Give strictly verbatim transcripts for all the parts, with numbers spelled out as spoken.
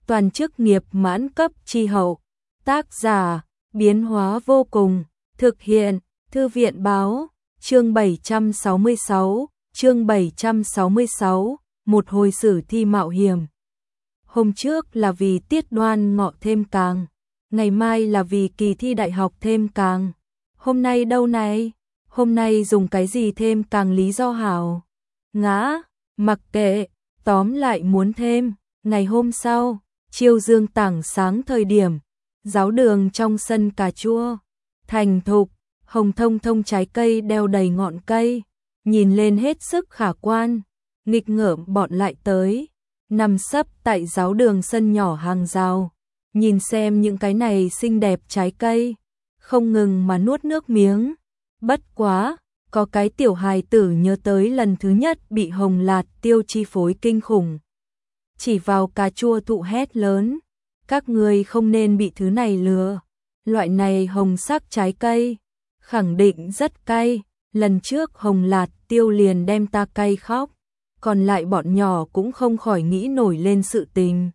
toàn chức nghiệp mãn cấp chi hậu. Tác giả, biến hóa vô cùng, thực hiện, Thư viện báo, chương bảy trăm sáu mươi sáu, chương bảy trăm sáu mươi sáu, một hồi sử thi mạo hiểm. Hôm trước là vì tiết đoan ngọ thêm càng, ngày mai là vì kỳ thi đại học thêm càng. Hôm nay đâu này? Hôm nay dùng cái gì thêm càng lý do hảo? Ngã, mặc kệ, tóm lại muốn thêm. Ngày hôm sau, chiều dương tảng sáng thời điểm, giáo đường trong sân cà chua, thành thục, hồng thông thông trái cây đeo đầy ngọn cây, nhìn lên hết sức khả quan, nghịch ngợm bọn lại tới, nằm sấp tại giáo đường sân nhỏ hàng rào, nhìn xem những cái này xinh đẹp trái cây, không ngừng mà nuốt nước miếng. Bất quá, có cái tiểu hài tử nhớ tới lần thứ nhất bị hồng lạt tiêu chi phối kinh khủng. Chỉ vào cà chua thụ hét lớn, các người không nên bị thứ này lừa, loại này hồng sắc trái cây, khẳng định rất cay, lần trước hồng lạt tiêu liền đem ta cay khóc, còn lại bọn nhỏ cũng không khỏi nghĩ nổi lên sự tình.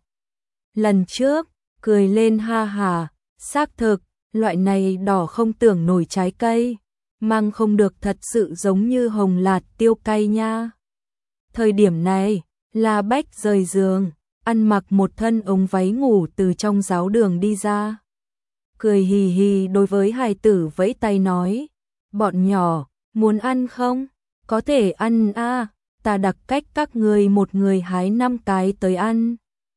Lần trước, cười lên ha hà, xác thực, loại này đỏ không tưởng nổi trái cây, mang không được thật sự giống như hồng lạt tiêu cay nha. Thời điểm này, La Bách rời giường, ăn mặc một thân ống váy ngủ từ trong giáo đường đi ra. Cười hì hì đối với hài tử vẫy tay nói, bọn nhỏ, muốn ăn không? Có thể ăn a, ta đặc cách các người một người hái năm cái tới ăn.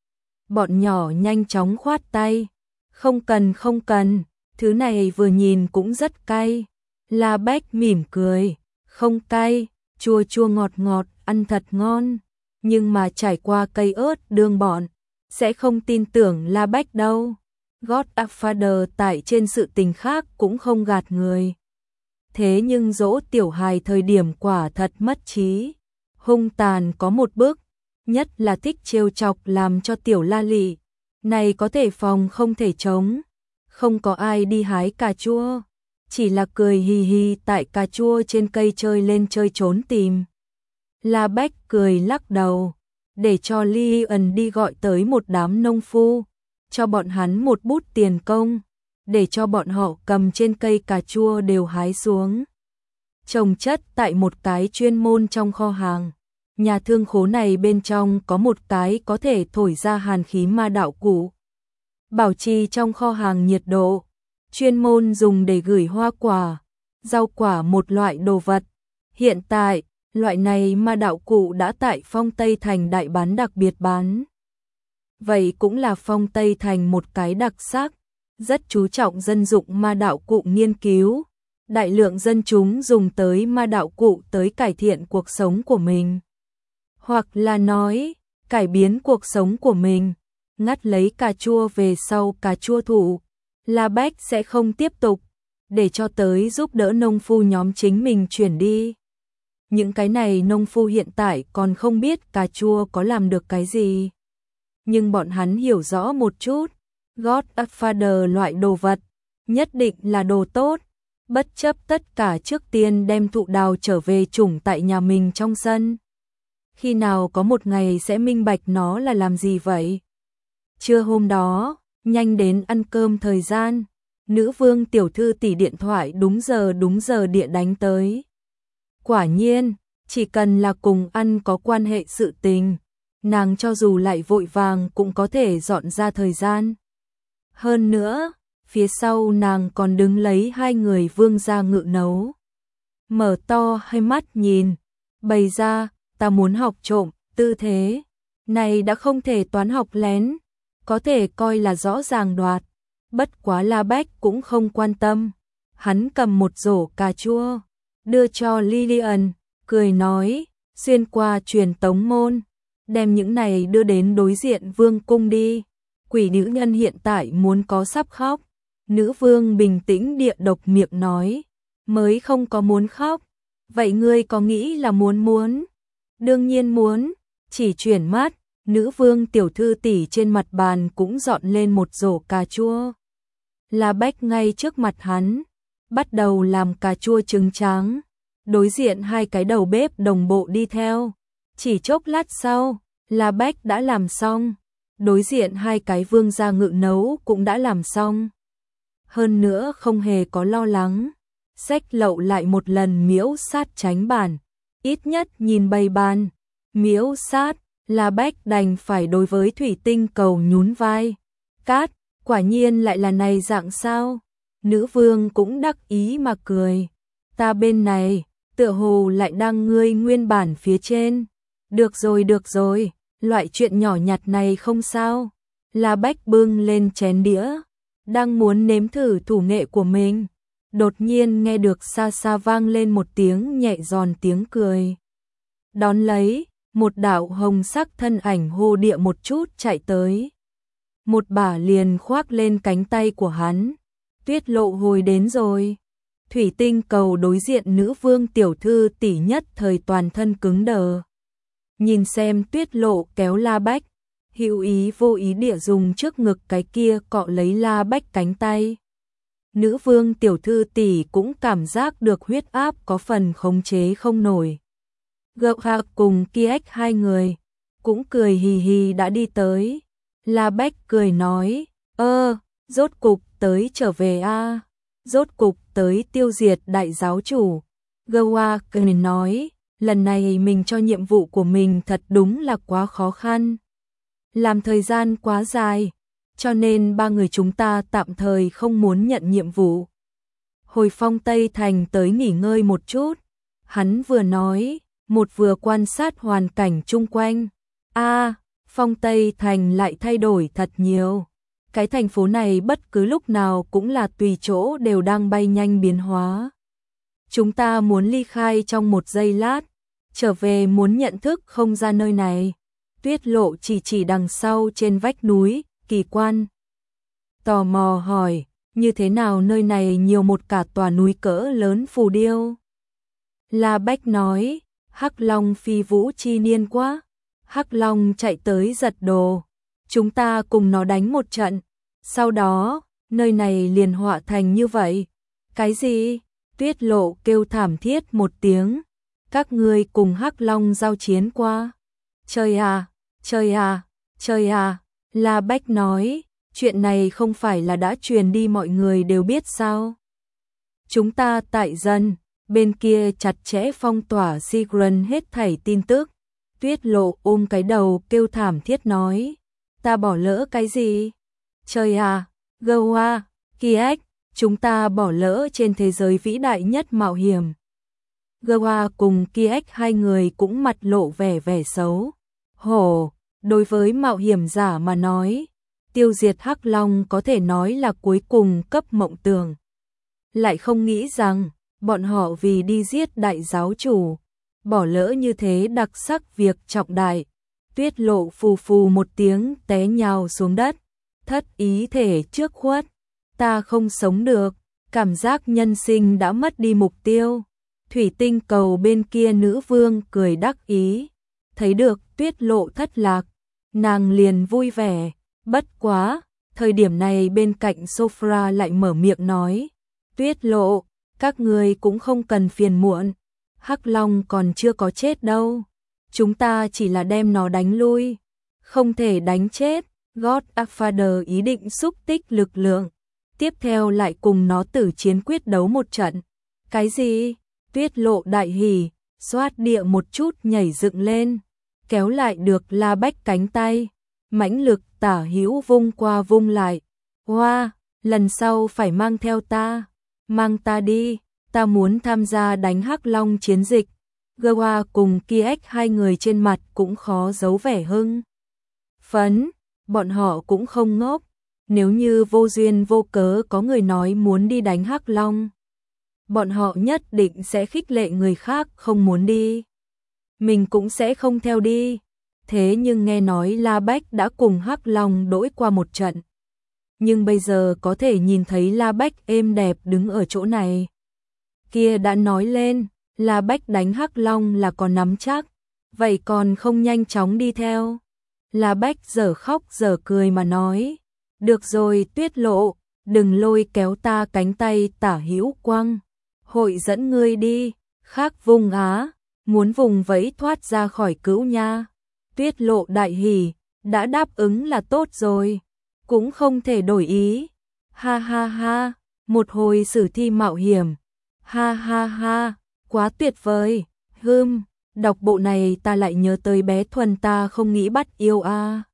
Bọn nhỏ nhanh chóng khoát tay, không cần không cần, thứ này vừa nhìn cũng rất cay. La Bách mỉm cười, không cay, chua chua ngọt ngọt, ăn thật ngon. Nhưng mà trải qua cây ớt đường bọn, sẽ không tin tưởng La Bách đâu. Godfather tại trên sự tình khác cũng không gạt người. Thế nhưng dỗ tiểu hài thời điểm quả thật mất trí. Hung tàn có một bước, nhất là thích trêu chọc làm cho tiểu La Lị. Này có thể phòng không thể chống. Không có ai đi hái cà chua, chỉ là cười hì hì tại cà chua trên cây chơi lên chơi trốn tìm. La Bách cười lắc đầu, để cho Lion đi gọi tới một đám nông phu, cho bọn hắn một bút tiền công, để cho bọn họ cầm trên cây cà chua đều hái xuống. Trồng chất tại một cái chuyên môn trong kho hàng, nhà thương khố này bên trong có một cái có thể thổi ra hàn khí ma đạo cụ. Bảo trì trong kho hàng nhiệt độ, chuyên môn dùng để gửi hoa quả, rau quả một loại đồ vật. Hiện tại, loại này ma đạo cụ đã tại Phong Tây Thành đại bán đặc biệt bán. Vậy cũng là Phong Tây Thành một cái đặc sắc, rất chú trọng dân dụng ma đạo cụ nghiên cứu. Đại lượng dân chúng dùng tới ma đạo cụ tới cải thiện cuộc sống của mình. Hoặc là nói, cải biến cuộc sống của mình. Ngắt lấy cà chua về sau cà chua thụ, La Bách sẽ không tiếp tục, để cho tới giúp đỡ nông phu nhóm chính mình chuyển đi. Những cái này nông phu hiện tại còn không biết cà chua có làm được cái gì. Nhưng bọn hắn hiểu rõ một chút, Godfather loại đồ vật, nhất định là đồ tốt, bất chấp tất cả trước tiên đem thụ đào trở về trùng tại nhà mình trong sân. Khi nào có một ngày sẽ minh bạch nó là làm gì vậy? Trưa hôm đó, nhanh đến ăn cơm thời gian, nữ vương tiểu thư tỷ điện thoại đúng giờ đúng giờ địa đánh tới. Quả nhiên, chỉ cần là cùng ăn có quan hệ sự tình, nàng cho dù lại vội vàng cũng có thể dọn ra thời gian. Hơn nữa, phía sau nàng còn đứng lấy hai người vương gia ngự nấu. Mở to hai mắt nhìn, bày ra, ta muốn học trộm, tư thế. Này đã không thể toán học lén, có thể coi là rõ ràng đoạt. Bất quá La Bách cũng không quan tâm. Hắn cầm một rổ cà chua, đưa cho Lillian, cười nói, xuyên qua truyền tống môn, đem những này đưa đến đối diện vương cung đi. Quỷ nữ nhân hiện tại muốn có sắp khóc. Nữ vương bình tĩnh địa độc miệng nói, mới không có muốn khóc. Vậy ngươi có nghĩ là muốn muốn? Đương nhiên muốn, chỉ chuyển mắt. Nữ vương tiểu thư tỷ trên mặt bàn cũng dọn lên một rổ cà chua. La Bách ngay trước mặt hắn, bắt đầu làm cà chua trứng trắng. Đối diện hai cái đầu bếp đồng bộ đi theo. Chỉ chốc lát sau, La Bách đã làm xong. đối diện hai cái vương gia ngự nấu cũng đã làm xong. Hơn nữa không hề có lo lắng, xách lậu lại một lần miễu sát tránh bản, ít nhất nhìn bày bàn, miễu sát, La Bách đành phải đối với thủy tinh cầu nhún vai. Cát, quả nhiên lại là này dạng sao? Nữ vương cũng đắc ý mà cười. Ta bên này, tựa hồ lại đang ngươi nguyên bản phía trên. Được rồi được rồi, loại chuyện nhỏ nhặt này không sao. La Bách bưng lên chén đĩa, đang muốn nếm thử thủ nghệ của mình. Đột nhiên nghe được xa xa vang lên một tiếng nhẹ giòn tiếng cười. Đón lấy, một đạo hồng sắc thân ảnh hô địa một chút chạy tới. Một bả liền khoác lên cánh tay của hắn. Tuyết Lộ hồi đến rồi. Thủy tinh cầu đối diện nữ vương tiểu thư tỷ nhất thời toàn thân cứng đờ. Nhìn xem Tuyết Lộ kéo La Bách, hữu ý vô ý địa dùng trước ngực cái kia cọ lấy La Bách cánh tay. Nữ vương tiểu thư tỷ cũng cảm giác được huyết áp có phần khống chế không nổi. Gậu Hạc cùng Kiếc hai người cũng cười hì hì đã đi tới. La Bách cười nói, ơ, rốt cục tới trở về a, rốt cục tới tiêu diệt đại giáo chủ. Gậu Hạc cười nói, lần này mình cho nhiệm vụ của mình thật đúng là quá khó khăn. Làm thời gian quá dài, cho nên ba người chúng ta tạm thời không muốn nhận nhiệm vụ. Hồi Phong Tây Thành tới nghỉ ngơi một chút, hắn vừa nói, một vừa quan sát hoàn cảnh chung quanh. A, Phong Tây Thành lại thay đổi thật nhiều. Cái thành phố này bất cứ lúc nào cũng là tùy chỗ đều đang bay nhanh biến hóa. Chúng ta muốn ly khai trong một giây lát, trở về muốn nhận thức không ra nơi này. Tuyết Lộ chỉ chỉ đằng sau trên vách núi, kỳ quan. Tò mò hỏi, như thế nào nơi này nhiều một cả tòa núi cỡ lớn phù điêu? La Bách nói, Hắc Long phi vũ chi niên quá. Hắc Long chạy tới giật đồ. Chúng ta cùng nó đánh một trận. Sau đó, nơi này liền họa thành như vậy. Cái gì? Tuyết Lộ kêu thảm thiết một tiếng. Các ngươi cùng Hắc Long giao chiến qua. Trời à, trời à, trời à. La Bách nói, chuyện này không phải là đã truyền đi mọi người đều biết sao? Chúng ta tại dân, bên kia chặt chẽ phong tỏa Sigurd hết thảy tin tức. Tuyết Lộ ôm cái đầu kêu thảm thiết nói, ta bỏ lỡ cái gì? Trời à, Goa, Kiếc, chúng ta bỏ lỡ trên thế giới vĩ đại nhất mạo hiểm. Goa cùng Kiếc hai người cũng mặt lộ vẻ vẻ xấu. Hổ, đối với mạo hiểm giả mà nói, tiêu diệt Hắc Long có thể nói là cuối cùng cấp mộng tưởng. Lại không nghĩ rằng, bọn họ vì đi giết đại giáo chủ, bỏ lỡ như thế đặc sắc việc trọng đại. Tuyết Lộ phù phù một tiếng té nhào xuống đất, thất ý thể trước khuất. Ta không sống được, cảm giác nhân sinh đã mất đi mục tiêu. Thủy tinh cầu bên kia nữ vương cười đắc ý, thấy được Tuyết Lộ thất lạc, nàng liền vui vẻ. Bất quá, thời điểm này bên cạnh Sophra lại mở miệng nói, Tuyết Lộ, các ngươi cũng không cần phiền muộn, Hắc Long còn chưa có chết đâu, chúng ta chỉ là đem nó đánh lui, không thể đánh chết. Godfather ý định xúc tích lực lượng, tiếp theo lại cùng nó tử chiến quyết đấu một trận. Cái gì? Tuyết Lộ đại hỉ, xoát địa một chút nhảy dựng lên, kéo lại được La Bách cánh tay, mãnh lực tả hữu vung qua vung lại. Hoa, wow, lần sau phải mang theo ta, mang ta đi, ta muốn tham gia đánh Hắc Long chiến dịch. Goa cùng Kiếc hai người trên mặt cũng khó giấu vẻ hưng phấn, bọn họ cũng không ngốc, nếu như vô duyên vô cớ có người nói muốn đi đánh Hắc Long, bọn họ nhất định sẽ khích lệ người khác không muốn đi, mình cũng sẽ không theo đi. Thế nhưng nghe nói La Bách đã cùng Hắc Long đối qua một trận, nhưng bây giờ có thể nhìn thấy La Bách êm đẹp đứng ở chỗ này. Kia đã nói lên, La Bách đánh Hắc Long là còn nắm chắc, vậy còn không nhanh chóng đi theo. La Bách dở khóc dở cười mà nói, được rồi Tuyết Lộ, đừng lôi kéo ta cánh tay tả hữu quăng, hội dẫn ngươi đi, khác vùng á, muốn vùng vẫy thoát ra khỏi cữu nha. Tuyết Lộ đại hỉ, đã đáp ứng là tốt rồi, cũng không thể đổi ý. Ha ha ha, một hồi sử thi mạo hiểm. Ha ha ha, quá tuyệt vời. Hừm, đọc bộ này ta lại nhớ tới bé Thuần ta không nghĩ bắt yêu a. À.